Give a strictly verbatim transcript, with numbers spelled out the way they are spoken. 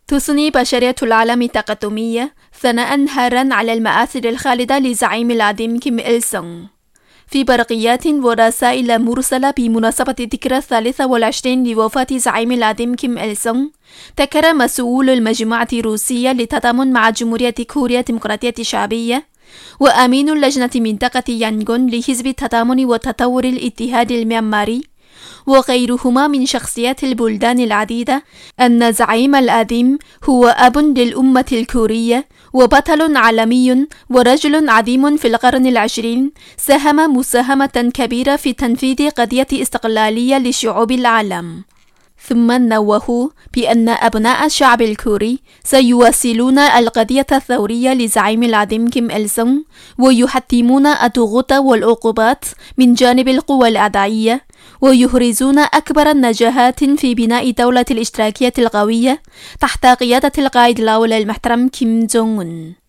تثني بشرية العالم التقدمية ثناء هارا على المآثر الخالدة لزعيم العظيم كيم إل سونغ. في برقيات ورسائل مرسلة بمناسبة الذكرى الثالثة والعشرين لوفاة زعيم العظيم كيم إل سونغ، ذكر مسؤول المجموعة الروسية للتضامن مع جمهورية كوريا الديمقراطية الشعبية وأمين لجنة منطقة يانغون لحزب التضامن وتطور الاتحاد الميانماري وغيرهما من شخصيات البلدان العديدة أن زعيم العظيم هو أب للأمة الكورية وبطل عالمي ورجل عظيم في القرن العشرين، ساهم مساهمة كبيرة في تنفيذ قضية استقلالية لشعوب العالم. ثم نوهوا بأن أبناء الشعب الكوري سيواصلون القضية الثورية لزعيم العظيم كيم إل سونغ ويحتمون الضغوط والعقوبات من جانب القوى الأعدائية ويحرزون أكبر النجاحات في بناء دولة الاشتراكية القوية تحت قيادة القائد الأول المحترم كيم جونغ أون.